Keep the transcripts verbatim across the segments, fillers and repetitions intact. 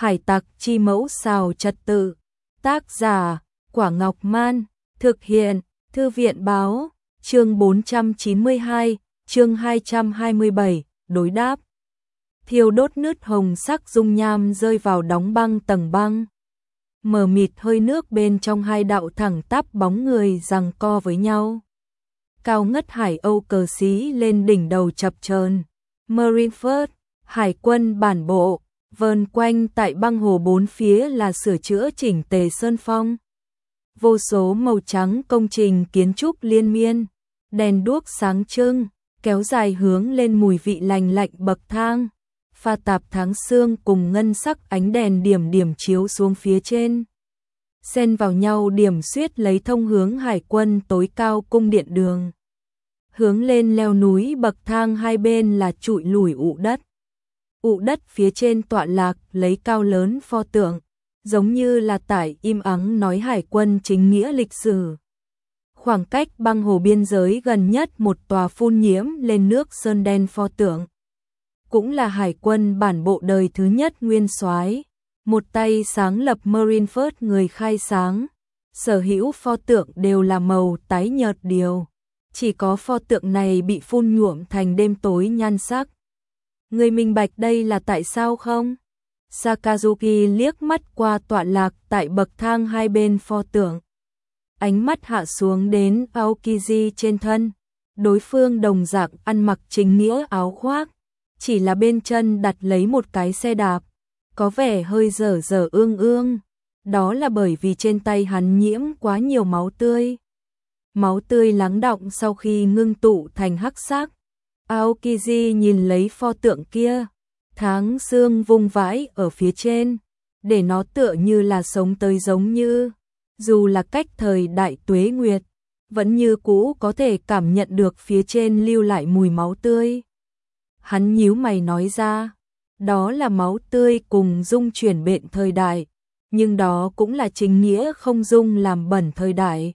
Hải tặc chi mẫu xào trật tự. Tác giả Quả Ngọc Man. Thực hiện Thư viện Báo. Chương bốn trăm chín mươi hai, chương hai trăm hai mươi bảy, đối đáp. Thiêu đốt nứt hồng sắc dung nham rơi vào đóng băng tầng băng. Mờ mịt hơi nước bên trong hai đạo thẳng tắp bóng người giằng co với nhau. Cao ngất Hải Âu cờ xí lên đỉnh đầu chập chờn. Marineford, hải quân bản bộ, vờn quanh tại băng hồ bốn phía là sửa chữa chỉnh tề sơn phong. Vô số màu trắng công trình kiến trúc liên miên, đèn đuốc sáng trưng, kéo dài hướng lên mùi vị lành lạnh bậc thang, pha tạp tháng sương cùng ngân sắc ánh đèn điểm điểm chiếu xuống phía trên. Xen vào nhau điểm xuyết lấy thông hướng hải quân tối cao cung điện đường. Hướng lên leo núi bậc thang hai bên là trụi lủi ụ đất. Ụ đất phía trên tọa lạc lấy cao lớn pho tượng, giống như là tải im ắng nói hải quân chính nghĩa lịch sử. Khoảng cách băng hồ biên giới gần nhất một tòa phun nhiễm lên nước sơn đen pho tượng. Cũng là hải quân bản bộ đời thứ nhất nguyên soái, một tay sáng lập Marineford người khai sáng. Sở hữu pho tượng đều là màu tái nhợt điều, chỉ có pho tượng này bị phun nhuộm thành đêm tối nhan sắc. Người minh bạch đây là tại sao không? Sakazuki liếc mắt qua tọa lạc tại bậc thang hai bên pho tượng. Ánh mắt hạ xuống đến Aokiji trên thân. Đối phương đồng dạng ăn mặc chính nghĩa áo khoác, chỉ là bên chân đặt lấy một cái xe đạp, có vẻ hơi dở dở ương ương. Đó là bởi vì trên tay hắn nhiễm quá nhiều máu tươi. Máu tươi lắng đọng sau khi ngưng tụ thành hắc sắc. Aokiji nhìn lấy pho tượng kia, tháng sương vung vãi ở phía trên, để nó tựa như là sống tới giống như, dù là cách thời đại tuế nguyệt, vẫn như cũ có thể cảm nhận được phía trên lưu lại mùi máu tươi. Hắn nhíu mày nói ra, đó là máu tươi cùng dung chuyển bệnh thời đại, nhưng đó cũng là chính nghĩa không dung làm bẩn thời đại.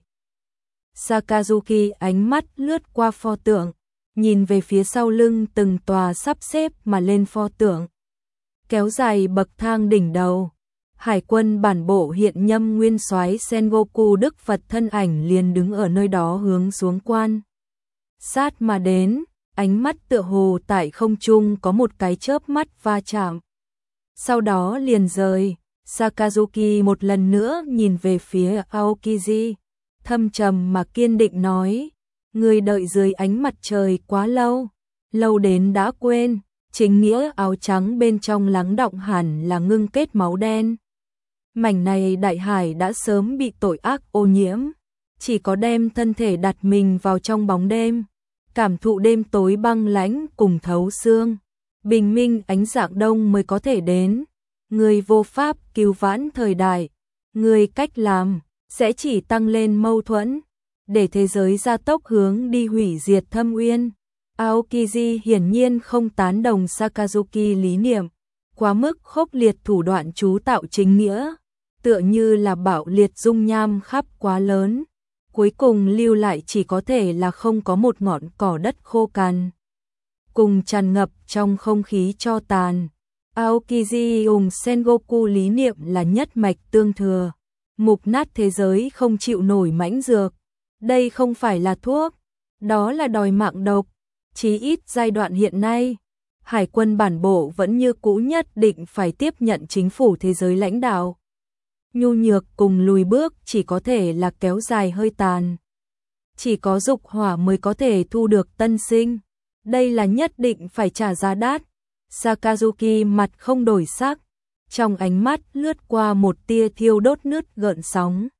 Sakazuki ánh mắt lướt qua pho tượng, nhìn về phía sau lưng từng tòa sắp xếp mà lên pho tượng. Kéo dài bậc thang đỉnh đầu, hải quân bản bộ hiện nhâm nguyên soái Sengoku Đức Phật thân ảnh liền đứng ở nơi đó hướng xuống quan. Sát mà đến, ánh mắt tựa hồ tại không trung có một cái chớp mắt va chạm. Sau đó liền rời, Sakazuki một lần nữa nhìn về phía Aokiji, thâm trầm mà kiên định nói. Người đợi dưới ánh mặt trời quá lâu, lâu đến đã quên, chính nghĩa áo trắng bên trong lắng đọng hẳn là ngưng kết máu đen. Mảnh này đại hải đã sớm bị tội ác ô nhiễm, chỉ có đem thân thể đặt mình vào trong bóng đêm, cảm thụ đêm tối băng lãnh cùng thấu xương, bình minh ánh dạng đông mới có thể đến. Người vô pháp cứu vãn thời đại, người cách làm sẽ chỉ tăng lên mâu thuẫn, để thế giới gia tốc hướng đi hủy diệt thâm uyên. Aokiji hiển nhiên không tán đồng Sakazuki lý niệm, quá mức khốc liệt thủ đoạn chú tạo chính nghĩa, tựa như là bạo liệt dung nham khắp quá lớn, cuối cùng lưu lại chỉ có thể là không có một ngọn cỏ đất khô cằn, cùng tràn ngập trong không khí cho tàn. Aokiji dùng Sengoku lý niệm là nhất mạch tương thừa, mục nát thế giới không chịu nổi mãnh dược. Đây không phải là thuốc, đó là đòi mạng độc. Chí ít giai đoạn hiện nay, hải quân bản bộ vẫn như cũ nhất định phải tiếp nhận chính phủ thế giới lãnh đạo. Nhu nhược cùng lùi bước chỉ có thể là kéo dài hơi tàn. Chỉ có dục hỏa mới có thể thu được tân sinh. Đây là nhất định phải trả giá đắt. Sakazuki mặt không đổi sắc, trong ánh mắt lướt qua một tia thiêu đốt nứt gợn sóng.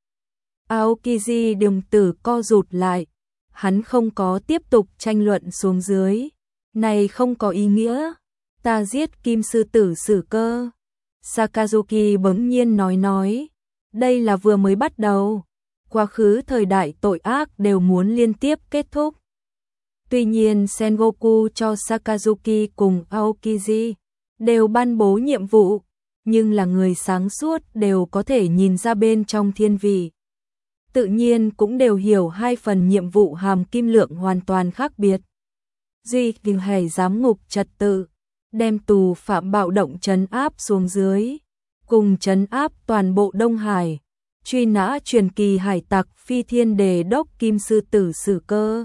Aokiji đồng tử co rụt lại, hắn không có tiếp tục tranh luận xuống dưới. Này không có ý nghĩa, ta giết kim sư tử Sử Cơ. Sakazuki bỗng nhiên nói nói, đây là vừa mới bắt đầu, quá khứ thời đại tội ác đều muốn liên tiếp kết thúc. Tuy nhiên Sengoku cho Sakazuki cùng Aokiji đều ban bố nhiệm vụ, nhưng là người sáng suốt đều có thể nhìn ra bên trong thiên vị. Tự nhiên cũng đều hiểu hai phần nhiệm vụ hàm kim lượng hoàn toàn khác biệt. Duy Đình Hải giám ngục trật tự, đem tù phạm bạo động trấn áp xuống dưới. cùng trấn áp toàn bộ Đông Hải, truy nã truyền kỳ hải tặc Phi Thiên Đề Đốc Kim Sư Tử Sử Cơ.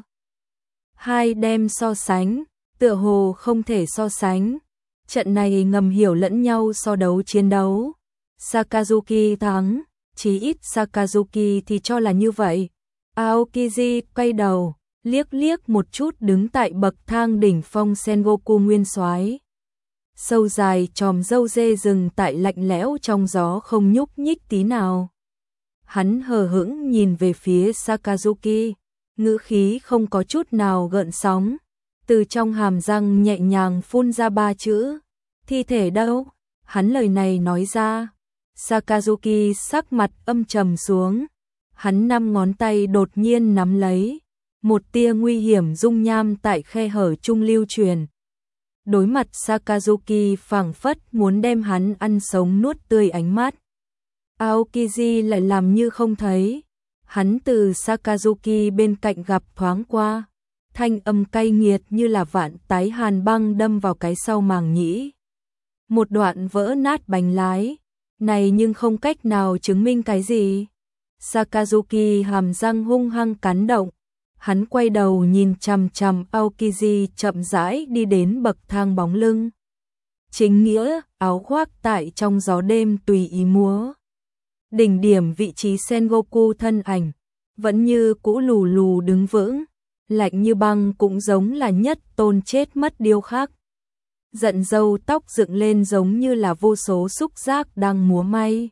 Hai đem so sánh, tựa hồ không thể so sánh. Trận này ngầm hiểu lẫn nhau so đấu chiến đấu. Sakazuki thắng, chí ít Sakazuki thì cho là như vậy. Aokiji quay đầu, liếc liếc một chút đứng tại bậc thang đỉnh phong Sengoku nguyên soái. Sâu dài chòm râu dê rừng tại lạnh lẽo trong gió không nhúc nhích tí nào. Hắn hờ hững nhìn về phía Sakazuki, ngữ khí không có chút nào gợn sóng, từ trong hàm răng nhẹ nhàng phun ra ba chữ, thi thể đâu? Hắn lời này nói ra, Sakazuki sắc mặt âm trầm xuống, hắn năm ngón tay đột nhiên nắm lấy, một tia nguy hiểm dung nham tại khe hở trung lưu truyền. Đối mặt Sakazuki phảng phất muốn đem hắn ăn sống nuốt tươi ánh mắt. Aokiji lại làm như không thấy. Hắn từ Sakazuki bên cạnh gặp thoáng qua, thanh âm cay nghiệt như là vạn tái hàn băng đâm vào cái sau màng nhĩ. Một đoạn vỡ nát bánh lái, này nhưng không cách nào chứng minh cái gì. Sakazuki hàm răng hung hăng cắn động, hắn quay đầu nhìn chằm chằm Aokiji chậm rãi đi đến bậc thang bóng lưng. Chính nghĩa, áo khoác tại trong gió đêm tùy ý múa. Đỉnh điểm vị trí Sengoku thân ảnh, vẫn như cũ lù lù đứng vững, lạnh như băng cũng giống là nhất tôn chết mất điêu khắc. Giận râu tóc dựng lên giống như là vô số xúc giác đang múa may.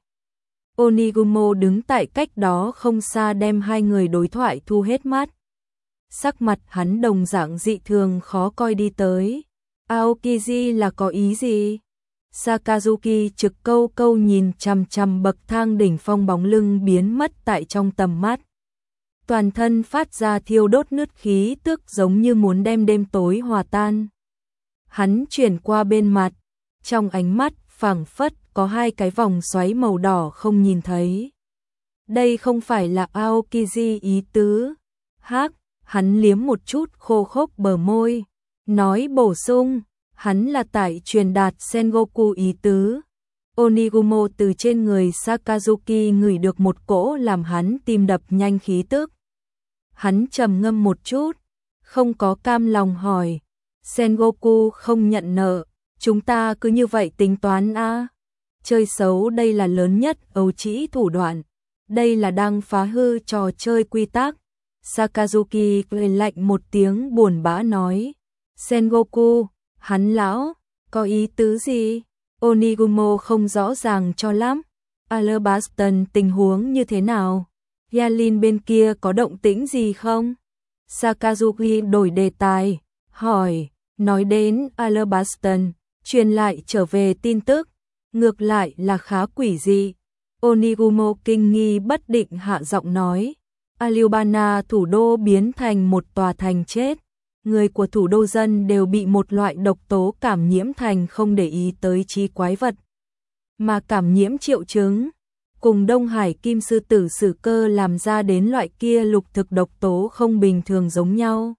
Onigumo đứng tại cách đó không xa đem hai người đối thoại thu hết mắt. Sắc mặt hắn đồng dạng dị thường khó coi đi tới. Aokiji là có ý gì? Sakazuki trực câu câu nhìn chằm chằm bậc thang đỉnh phong bóng lưng biến mất tại trong tầm mắt. Toàn thân phát ra thiêu đốt nứt khí tức giống như muốn đem đêm tối hòa tan. Hắn chuyển qua bên mặt, trong ánh mắt phảng phất có hai cái vòng xoáy màu đỏ không nhìn thấy. Đây không phải là Aokiji ý tứ. Hắc, hắn liếm một chút khô khốc bờ môi, nói bổ sung. Hắn là tại truyền đạt Sengoku ý tứ. Onigumo từ trên người Sakazuki ngửi được một cỗ làm hắn tim đập nhanh khí tức. Hắn trầm ngâm một chút, không có cam lòng hỏi. Sengoku không nhận nợ, chúng ta cứ như vậy tính toán a? À? Chơi xấu đây là lớn nhất ấu trĩ thủ đoạn. Đây là đang phá hư trò chơi quy tắc. Sakazuki cười lạnh một tiếng buồn bã nói. Sengoku, hắn lão, có ý tứ gì? Onigumo không rõ ràng cho lắm. Alabaston tình huống như thế nào? Yalin bên kia có động tĩnh gì không? Sakazuki đổi đề tài, hỏi, nói đến Alabaston, truyền lại trở về tin tức, ngược lại là khá quỷ dị. Onigumo kinh nghi bất định hạ giọng nói, Alabama thủ đô biến thành một tòa thành chết. Người của thủ đô dân đều bị một loại độc tố cảm nhiễm thành không để ý tới trí quái vật, mà cảm nhiễm triệu chứng, cùng Đông Hải Kim Sư Tử Sử Cơ làm ra đến loại kia lục thực độc tố không bình thường giống nhau.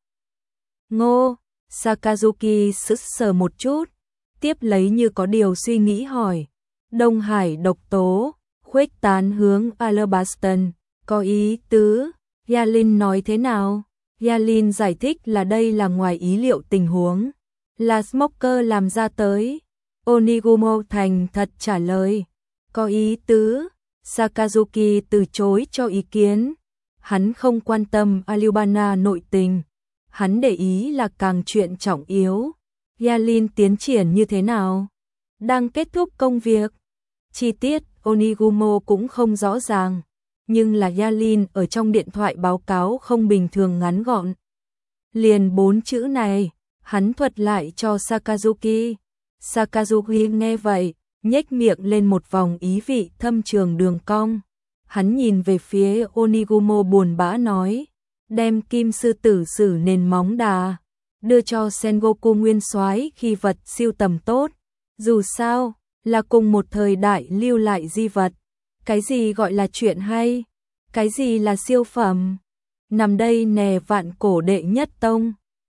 Ngô, Sakazuki sững sờ một chút, tiếp lấy như có điều suy nghĩ hỏi, Đông Hải độc tố, khuếch tán hướng Alabaston, có ý tứ, Yalin nói thế nào? Yalin giải thích là đây là ngoài ý liệu tình huống, là Smoker làm ra tới. Onigumo thành thật trả lời, có ý tứ. Sakazuki từ chối cho ý kiến, hắn không quan tâm Alabama nội tình, hắn để ý là càng chuyện trọng yếu. Yalin tiến triển như thế nào? Đang kết thúc công việc. Chi tiết Onigumo cũng không rõ ràng, nhưng là Yalin ở trong điện thoại báo cáo không bình thường ngắn gọn. Liền bốn chữ này, hắn thuật lại cho Sakazuki. Sakazuki nghe vậy, nhếch miệng lên một vòng ý vị thâm trường đường cong. Hắn nhìn về phía Onigumo buồn bã nói, đem Kim Sư Tử Sử nền móng đà, đưa cho Sengoku nguyên soái khi vật siêu tầm tốt. Dù sao, là cùng một thời đại lưu lại di vật. Cái gì gọi là chuyện hay? Cái gì là siêu phẩm? Nằm đây nè vạn cổ đệ nhất tông.